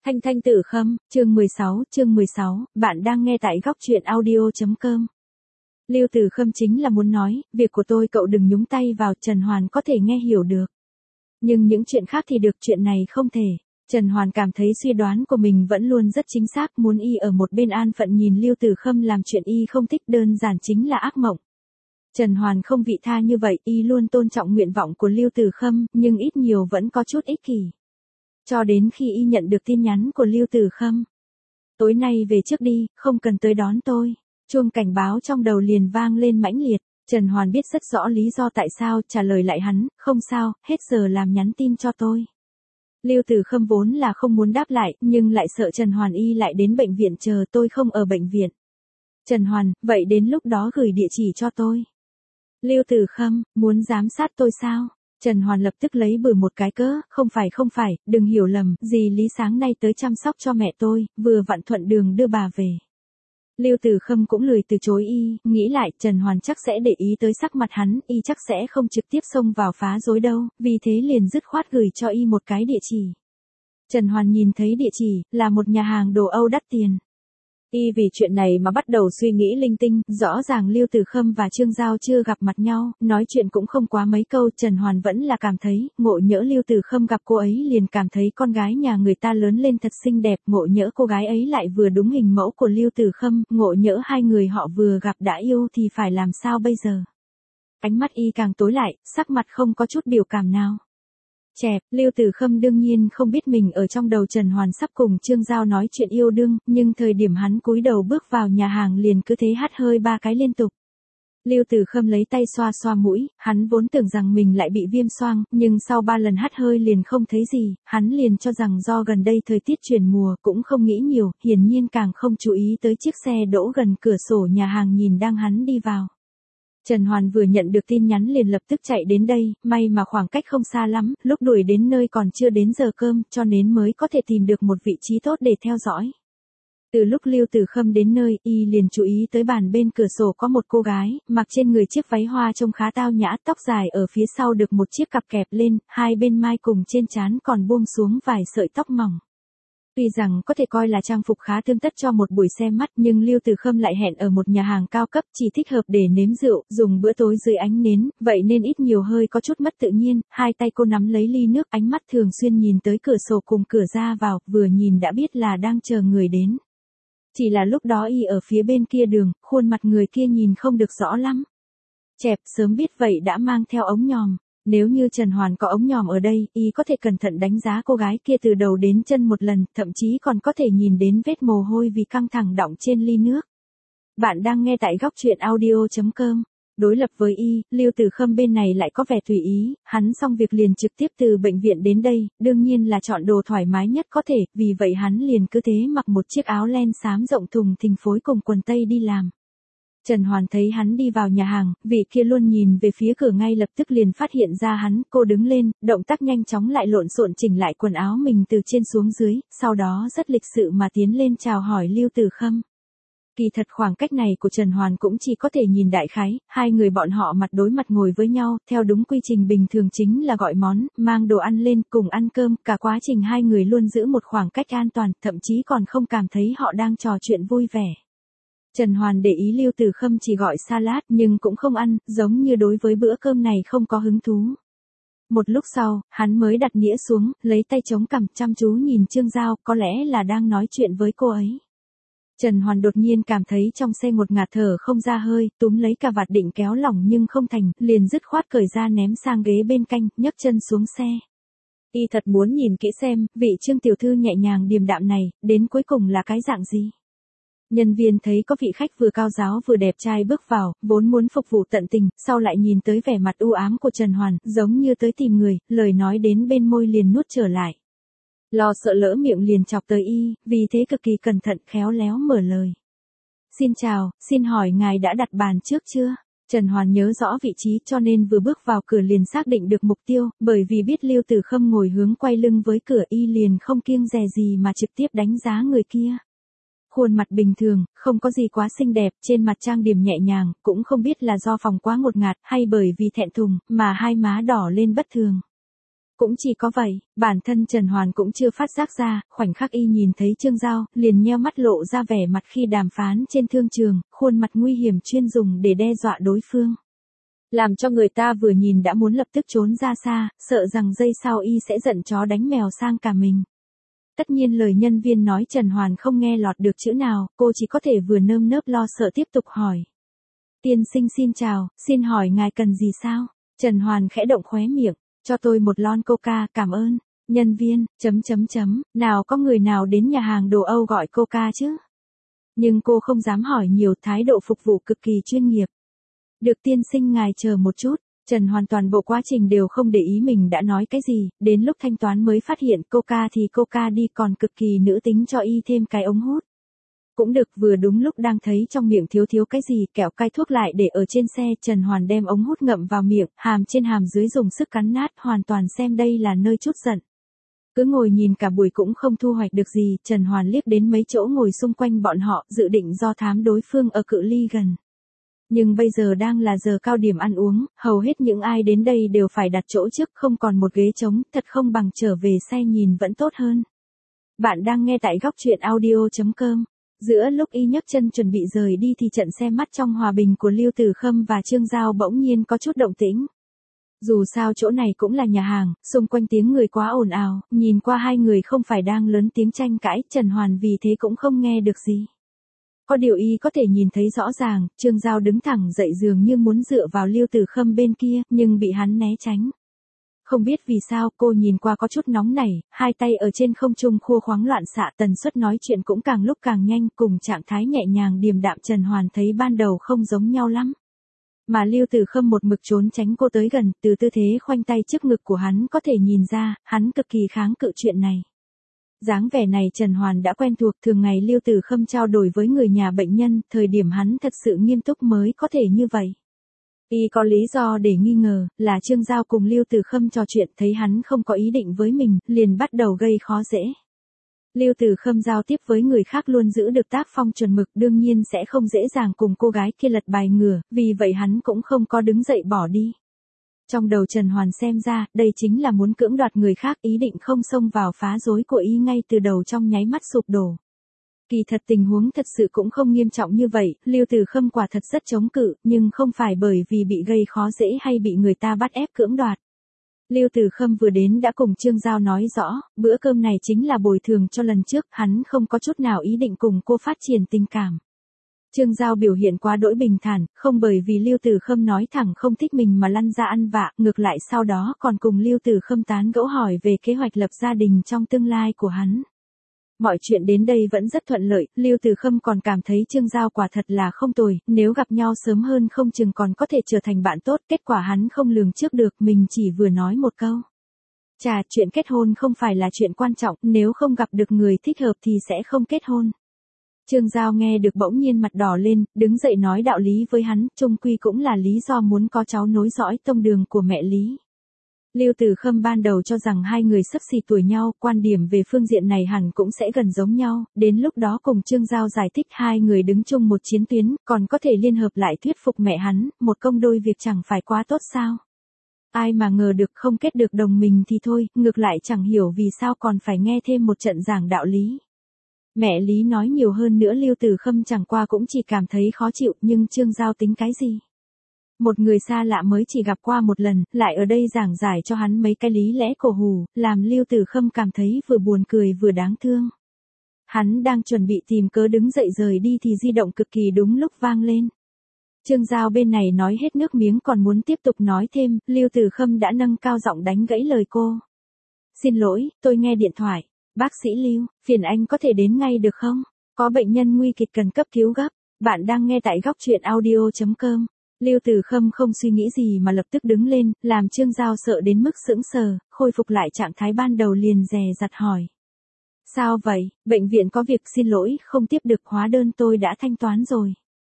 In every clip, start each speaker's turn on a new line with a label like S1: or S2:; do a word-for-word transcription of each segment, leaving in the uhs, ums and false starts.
S1: Thanh Thanh Tử Khâm, chương mười sáu, chương mười sáu, bạn đang nghe tại góc truyện audio.com. Lưu Tử Khâm chính là muốn nói, việc của tôi cậu đừng nhúng tay vào, Trần Hoàn có thể nghe hiểu được. Nhưng những chuyện khác thì được, chuyện này không thể. Trần Hoàn cảm thấy suy đoán của mình vẫn luôn rất chính xác, muốn y ở một bên an phận nhìn Lưu Tử Khâm làm chuyện y không thích đơn giản chính là ác mộng. Trần Hoàn không vị tha như vậy, y luôn tôn trọng nguyện vọng của Lưu Tử Khâm, nhưng ít nhiều vẫn có chút ích kỷ. Cho đến khi y nhận được tin nhắn của Lưu Tử Khâm. Tối nay về trước đi, không cần tới đón tôi. Chuông cảnh báo trong đầu liền vang lên mãnh liệt. Trần Hoàn biết rất rõ lý do tại sao, trả lời lại hắn, không sao, hết giờ làm nhắn tin cho tôi. Lưu Tử Khâm vốn là không muốn đáp lại, nhưng lại sợ Trần Hoàn y lại đến bệnh viện chờ tôi không ở bệnh viện. Trần Hoàn, vậy đến lúc đó gửi địa chỉ cho tôi. Lưu Tử Khâm, muốn giám sát tôi sao? Trần Hoàn lập tức lấy bừa một cái cớ, không phải không phải, đừng hiểu lầm, dì Lý sáng nay tới chăm sóc cho mẹ tôi, vừa vặn thuận đường đưa bà về. Lưu Tử Khâm cũng lười từ chối y, nghĩ lại, Trần Hoàn chắc sẽ để ý tới sắc mặt hắn, y chắc sẽ không trực tiếp xông vào phá rối đâu, vì thế liền dứt khoát gửi cho y một cái địa chỉ. Trần Hoàn nhìn thấy địa chỉ, là một nhà hàng đồ Âu đắt tiền. Y vì chuyện này mà bắt đầu suy nghĩ linh tinh, rõ ràng Lưu Tử Khâm và Trương Giao chưa gặp mặt nhau, nói chuyện cũng không quá mấy câu, Trần Hoàn vẫn là cảm thấy, ngộ nhỡ Lưu Tử Khâm gặp cô ấy liền cảm thấy con gái nhà người ta lớn lên thật xinh đẹp, ngộ nhỡ cô gái ấy lại vừa đúng hình mẫu của Lưu Tử Khâm, ngộ nhỡ hai người họ vừa gặp đã yêu thì phải làm sao bây giờ. Ánh mắt y càng tối lại, sắc mặt không có chút biểu cảm nào. Chẹp, Lưu Tử Khâm đương nhiên không biết mình ở trong đầu Trần Hoàn sắp cùng Trương Giao nói chuyện yêu đương, nhưng thời điểm hắn cúi đầu bước vào nhà hàng liền cứ thế hắt hơi ba cái liên tục. Lưu Tử Khâm lấy tay xoa xoa mũi, hắn vốn tưởng rằng mình lại bị viêm xoang, nhưng sau ba lần hắt hơi liền không thấy gì, hắn liền cho rằng do gần đây thời tiết chuyển mùa, cũng không nghĩ nhiều, hiển nhiên càng không chú ý tới chiếc xe đỗ gần cửa sổ nhà hàng nhìn đang hắn đi vào. Trần Hoàn vừa nhận được tin nhắn liền lập tức chạy đến đây, may mà khoảng cách không xa lắm, lúc đuổi đến nơi còn chưa đến giờ cơm, cho nên mới có thể tìm được một vị trí tốt để theo dõi. Từ lúc Lưu Tử Khâm đến nơi, y liền chú ý tới bàn bên cửa sổ có một cô gái, mặc trên người chiếc váy hoa trông khá tao nhã, tóc dài ở phía sau được một chiếc cặp kẹp lên, hai bên mai cùng trên trán còn buông xuống vài sợi tóc mỏng. Tuy rằng có thể coi là trang phục khá tươm tất cho một buổi xem mắt, nhưng Lưu Tử Khâm lại hẹn ở một nhà hàng cao cấp, chỉ thích hợp để nếm rượu, dùng bữa tối dưới ánh nến, vậy nên ít nhiều hơi có chút mất tự nhiên, hai tay cô nắm lấy ly nước, ánh mắt thường xuyên nhìn tới cửa sổ cùng cửa ra vào, vừa nhìn đã biết là đang chờ người đến. Chỉ là lúc đó y ở phía bên kia đường, khuôn mặt người kia nhìn không được rõ lắm. Chẹp, sớm biết vậy đã mang theo ống nhòm. Nếu như Trần Hoàn có ống nhòm ở đây, y có thể cẩn thận đánh giá cô gái kia từ đầu đến chân một lần, thậm chí còn có thể nhìn đến vết mồ hôi vì căng thẳng đọng trên ly nước. Bạn đang nghe tại góc truyện audio.com. Đối lập với y, Lưu Tử Khâm bên này lại có vẻ tùy ý, hắn xong việc liền trực tiếp từ bệnh viện đến đây, đương nhiên là chọn đồ thoải mái nhất có thể, vì vậy hắn liền cứ thế mặc một chiếc áo len xám rộng thùng thình phối cùng quần tây đi làm. Trần Hoàn thấy hắn đi vào nhà hàng, vị kia luôn nhìn về phía cửa ngay lập tức liền phát hiện ra hắn, cô đứng lên, động tác nhanh chóng lại lộn xộn chỉnh lại quần áo mình từ trên xuống dưới, sau đó rất lịch sự mà tiến lên chào hỏi Lưu Tử Khâm. Kỳ thật khoảng cách này của Trần Hoàn cũng chỉ có thể nhìn đại khái, hai người bọn họ mặt đối mặt ngồi với nhau, theo đúng quy trình bình thường chính là gọi món, mang đồ ăn lên, cùng ăn cơm, cả quá trình hai người luôn giữ một khoảng cách an toàn, thậm chí còn không cảm thấy họ đang trò chuyện vui vẻ. Trần Hoàn để ý Lưu Tử Khâm chỉ gọi salad nhưng cũng không ăn, giống như đối với bữa cơm này không có hứng thú. Một lúc sau, hắn mới đặt đĩa xuống, lấy tay chống cằm chăm chú nhìn Trương Giao, có lẽ là đang nói chuyện với cô ấy. Trần Hoàn đột nhiên cảm thấy trong xe ngột ngạt thở không ra hơi, túm lấy cà vạt định kéo lỏng nhưng không thành, liền dứt khoát cởi ra ném sang ghế bên cạnh, nhấc chân xuống xe. Y thật muốn nhìn kỹ xem, vị Trương tiểu thư nhẹ nhàng điềm đạm này, đến cuối cùng là cái dạng gì. Nhân viên thấy có vị khách vừa cao giáo vừa đẹp trai bước vào, vốn muốn phục vụ tận tình, sau lại nhìn tới vẻ mặt u ám của Trần Hoàn, giống như tới tìm người, lời nói đến bên môi liền nuốt trở lại. Lo sợ lỡ miệng liền chọc tới y, vì thế cực kỳ cẩn thận khéo léo mở lời. Xin chào, xin hỏi ngài đã đặt bàn trước chưa? Trần Hoàn nhớ rõ vị trí cho nên vừa bước vào cửa liền xác định được mục tiêu, bởi vì biết Lưu Tử Khâm ngồi hướng quay lưng với cửa y liền không kiêng dè gì mà trực tiếp đánh giá người kia. Khuôn mặt bình thường, không có gì quá xinh đẹp, trên mặt trang điểm nhẹ nhàng, cũng không biết là do phòng quá ngột ngạt hay bởi vì thẹn thùng, mà hai má đỏ lên bất thường. Cũng chỉ có vậy, bản thân Trần Hoàn cũng chưa phát giác ra, khoảnh khắc y nhìn thấy Trương Giao, liền nheo mắt lộ ra vẻ mặt khi đàm phán trên thương trường, khuôn mặt nguy hiểm chuyên dùng để đe dọa đối phương. Làm cho người ta vừa nhìn đã muốn lập tức trốn ra xa, sợ rằng giây sau y sẽ giận chó đánh mèo sang cả mình. Tất nhiên lời nhân viên nói Trần Hoàn không nghe lọt được chữ nào, cô chỉ có thể vừa nơm nớp lo sợ tiếp tục hỏi. Tiên sinh xin chào, xin hỏi ngài cần gì sao? Trần Hoàn khẽ động khóe miệng, cho tôi một lon coca, cảm ơn. Nhân viên, chấm chấm chấm, nào có người nào đến nhà hàng đồ Âu gọi coca chứ? Nhưng cô không dám hỏi nhiều, thái độ phục vụ cực kỳ chuyên nghiệp. Được tiên sinh ngài chờ một chút. Trần Hoàn toàn bộ quá trình đều không để ý mình đã nói cái gì, đến lúc thanh toán mới phát hiện coca thì coca đi còn cực kỳ nữ tính cho y thêm cái ống hút. Cũng được, vừa đúng lúc đang thấy trong miệng thiếu thiếu cái gì, kẹo cay thuốc lại để ở trên xe, Trần Hoàn đem ống hút ngậm vào miệng, hàm trên hàm dưới dùng sức cắn nát, hoàn toàn xem đây là nơi chút giận. Cứ ngồi nhìn cả buổi cũng không thu hoạch được gì, Trần Hoàn liếc đến mấy chỗ ngồi xung quanh bọn họ, dự định do thám đối phương ở cự ly gần. Nhưng bây giờ đang là giờ cao điểm ăn uống, hầu hết những ai đến đây đều phải đặt chỗ trước, không còn một ghế trống, thật không bằng trở về xe nhìn vẫn tốt hơn. Bạn đang nghe tại góc truyện audio chấm com. Giữa lúc y nhấc chân chuẩn bị rời đi thì trận xe mắt trong hòa bình của Lưu Tử Khâm và Trương Giao bỗng nhiên có chút động tĩnh. Dù sao chỗ này cũng là nhà hàng, xung quanh tiếng người quá ồn ào, nhìn qua hai người không phải đang lớn tiếng tranh cãi, Trần Hoàn vì thế cũng không nghe được gì. Có điều y có thể nhìn thấy rõ ràng, Trương Giao đứng thẳng dậy dường như muốn dựa vào Lưu Tử Khâm bên kia, nhưng bị hắn né tránh. Không biết vì sao cô nhìn qua có chút nóng nảy, hai tay ở trên không trung khua khoáng loạn xạ, tần suất nói chuyện cũng càng lúc càng nhanh, cùng trạng thái nhẹ nhàng điềm đạm Trần Hoàn thấy ban đầu không giống nhau lắm. Mà Lưu Tử Khâm một mực trốn tránh cô tới gần, từ tư thế khoanh tay trước ngực của hắn có thể nhìn ra, hắn cực kỳ kháng cự chuyện này. Dáng vẻ này Trần Hoàn đã quen thuộc, thường ngày Lưu Tử Khâm trao đổi với người nhà bệnh nhân, thời điểm hắn thật sự nghiêm túc mới có thể như vậy. Y có lý do để nghi ngờ, là Trương Giao cùng Lưu Tử Khâm trò chuyện thấy hắn không có ý định với mình, liền bắt đầu gây khó dễ. Lưu Tử Khâm giao tiếp với người khác luôn giữ được tác phong chuẩn mực, đương nhiên sẽ không dễ dàng cùng cô gái kia lật bài ngửa, vì vậy hắn cũng không có đứng dậy bỏ đi. Trong đầu Trần Hoàn xem ra, đây chính là muốn cưỡng đoạt người khác, ý định không xông vào phá rối của y ngay từ đầu trong nháy mắt sụp đổ. Kỳ thật tình huống thật sự cũng không nghiêm trọng như vậy, Lưu Tử Khâm quả thật rất chống cự, nhưng không phải bởi vì bị gây khó dễ hay bị người ta bắt ép cưỡng đoạt. Lưu Tử Khâm vừa đến đã cùng Trương Giao nói rõ, bữa cơm này chính là bồi thường cho lần trước, hắn không có chút nào ý định cùng cô phát triển tình cảm. Trương Giao biểu hiện quá đỗi bình thản, không bởi vì Lưu Tử Khâm nói thẳng không thích mình mà lăn ra ăn vạ, ngược lại sau đó còn cùng Lưu Tử Khâm tán gẫu hỏi về kế hoạch lập gia đình trong tương lai của hắn. Mọi chuyện đến đây vẫn rất thuận lợi, Lưu Tử Khâm còn cảm thấy Trương Giao quả thật là không tồi, nếu gặp nhau sớm hơn không chừng còn có thể trở thành bạn tốt, kết quả hắn không lường trước được, mình chỉ vừa nói một câu. Chà, chuyện kết hôn không phải là chuyện quan trọng, nếu không gặp được người thích hợp thì sẽ không kết hôn. Trương Giao nghe được bỗng nhiên mặt đỏ lên, đứng dậy nói đạo lý với hắn, chung quy cũng là lý do muốn có cháu nối dõi tông đường của mẹ Lý. Lưu Tử Khâm ban đầu cho rằng hai người xấp xì tuổi nhau, quan điểm về phương diện này hẳn cũng sẽ gần giống nhau, đến lúc đó cùng Trương Giao giải thích hai người đứng chung một chiến tuyến, còn có thể liên hợp lại thuyết phục mẹ hắn, một công đôi việc chẳng phải quá tốt sao. Ai mà ngờ được không kết được đồng mình thì thôi, ngược lại chẳng hiểu vì sao còn phải nghe thêm một trận giảng đạo lý. Mẹ Lý nói nhiều hơn nữa Lưu Tử Khâm chẳng qua cũng chỉ cảm thấy khó chịu, nhưng Trương Giao tính cái gì? Một người xa lạ mới chỉ gặp qua một lần, lại ở đây giảng giải cho hắn mấy cái lý lẽ cổ hủ, làm Lưu Tử Khâm cảm thấy vừa buồn cười vừa đáng thương. Hắn đang chuẩn bị tìm cớ đứng dậy rời đi thì di động cực kỳ đúng lúc vang lên. Trương Giao bên này nói hết nước miếng còn muốn tiếp tục nói thêm, Lưu Tử Khâm đã nâng cao giọng đánh gãy lời cô. Xin lỗi, tôi nghe điện thoại. Bác sĩ Lưu, phiền anh có thể đến ngay được không? Có bệnh nhân nguy kịch cần cấp cứu gấp. Bạn đang nghe tại góc truyện audio chấm com. Lưu Tử Khâm không suy nghĩ gì mà lập tức đứng lên, làm Trương Giao sợ đến mức sững sờ, khôi phục lại trạng thái ban đầu liền dè dặt hỏi. Sao vậy, bệnh viện có việc, xin lỗi, không tiếp được, hóa đơn tôi đã thanh toán rồi.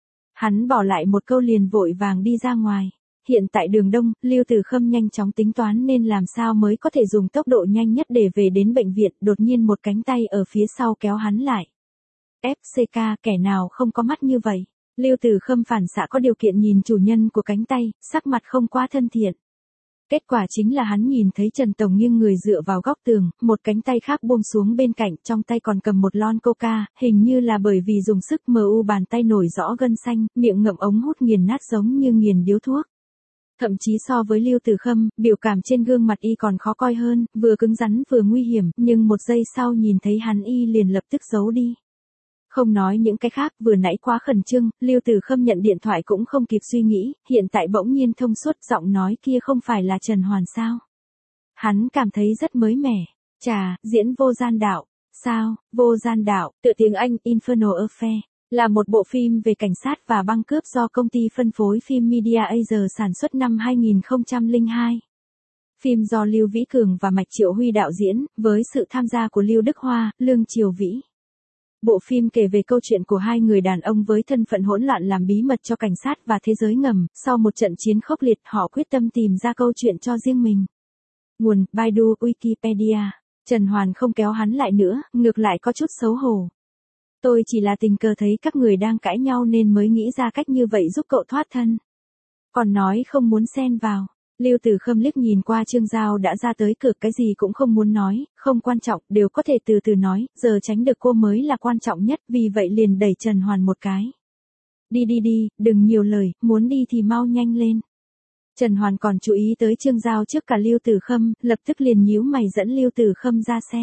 S1: Hắn bỏ lại một câu liền vội vàng đi ra ngoài. Hiện tại đường đông, Lưu Tử Khâm nhanh chóng tính toán nên làm sao mới có thể dùng tốc độ nhanh nhất để về đến bệnh viện, đột nhiên một cánh tay ở phía sau kéo hắn lại. ép xê ca, kẻ nào không có mắt như vậy? Lưu Tử Khâm phản xạ có điều kiện nhìn chủ nhân của cánh tay, sắc mặt không quá thân thiện. Kết quả chính là hắn nhìn thấy Trần Tổng nghiêng người dựa vào góc tường, một cánh tay khác buông xuống bên cạnh, trong tay còn cầm một lon coca, hình như là bởi vì dùng sức mờ u bàn tay nổi rõ gân xanh, miệng ngậm ống hút nghiền nát giống như nghiền điếu thuốc. Thậm chí so với Lưu Tử Khâm, biểu cảm trên gương mặt y còn khó coi hơn, vừa cứng rắn vừa nguy hiểm, nhưng một giây sau nhìn thấy hắn y liền lập tức giấu đi. Không nói những cái khác, vừa nãy quá khẩn trương, Lưu Tử Khâm nhận điện thoại cũng không kịp suy nghĩ, hiện tại bỗng nhiên thông suốt, giọng nói kia không phải là Trần Hoàn sao? Hắn cảm thấy rất mới mẻ. Chà, diễn Vô Gian Đạo. Sao, Vô Gian Đạo, tựa tiếng Anh, Infernal Affair, là một bộ phim về cảnh sát và băng cướp do công ty phân phối phim Media Asia sản xuất năm hai nghìn không trăm lẻ hai. Phim do Lưu Vĩ Cường và Mạch Triệu Huy đạo diễn, với sự tham gia của Lưu Đức Hoa, Lương Triều Vĩ. Bộ phim kể về câu chuyện của hai người đàn ông với thân phận hỗn loạn làm bí mật cho cảnh sát và thế giới ngầm, sau một trận chiến khốc liệt họ quyết tâm tìm ra câu chuyện cho riêng mình. Nguồn, Baidu, Wikipedia. Trần Hoàn không kéo hắn lại nữa, ngược lại có chút xấu hổ. Tôi chỉ là tình cờ thấy các người đang cãi nhau nên mới nghĩ ra cách như vậy giúp cậu thoát thân. Còn nói không muốn xen vào. Lưu Tử Khâm liếc nhìn qua Trương Giao đã ra tới cửa, cái gì cũng không muốn nói, không quan trọng, đều có thể từ từ nói, giờ tránh được cô mới là quan trọng nhất, vì vậy liền đẩy Trần Hoàn một cái. Đi đi đi, đừng nhiều lời, muốn đi thì mau nhanh lên. Trần Hoàn còn chú ý tới Trương Giao trước cả Lưu Tử Khâm, lập tức liền nhíu mày dẫn Lưu Tử Khâm ra xe.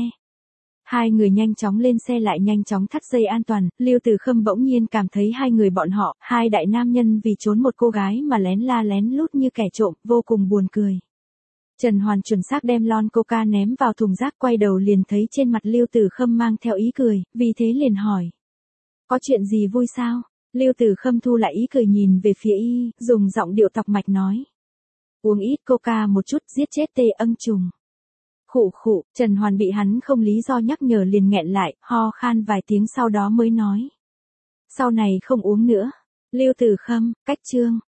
S1: Hai người nhanh chóng lên xe lại nhanh chóng thắt dây an toàn, Lưu Tử Khâm bỗng nhiên cảm thấy hai người bọn họ, hai đại nam nhân vì trốn một cô gái mà lén la lén lút như kẻ trộm, vô cùng buồn cười. Trần Hoàn chuẩn xác đem lon coca ném vào thùng rác, quay đầu liền thấy trên mặt Lưu Tử Khâm mang theo ý cười, vì thế liền hỏi. Có chuyện gì vui sao? Lưu Tử Khâm thu lại ý cười nhìn về phía y, dùng giọng điệu tọc mạch nói. Uống ít coca một chút, giết chết tê âng trùng. Khụ khụ, Trần Hoàn bị hắn không lý do nhắc nhở liền nghẹn lại, ho khan vài tiếng sau đó mới nói. Sau này không uống nữa. Lưu Tử Khâm, cách chương.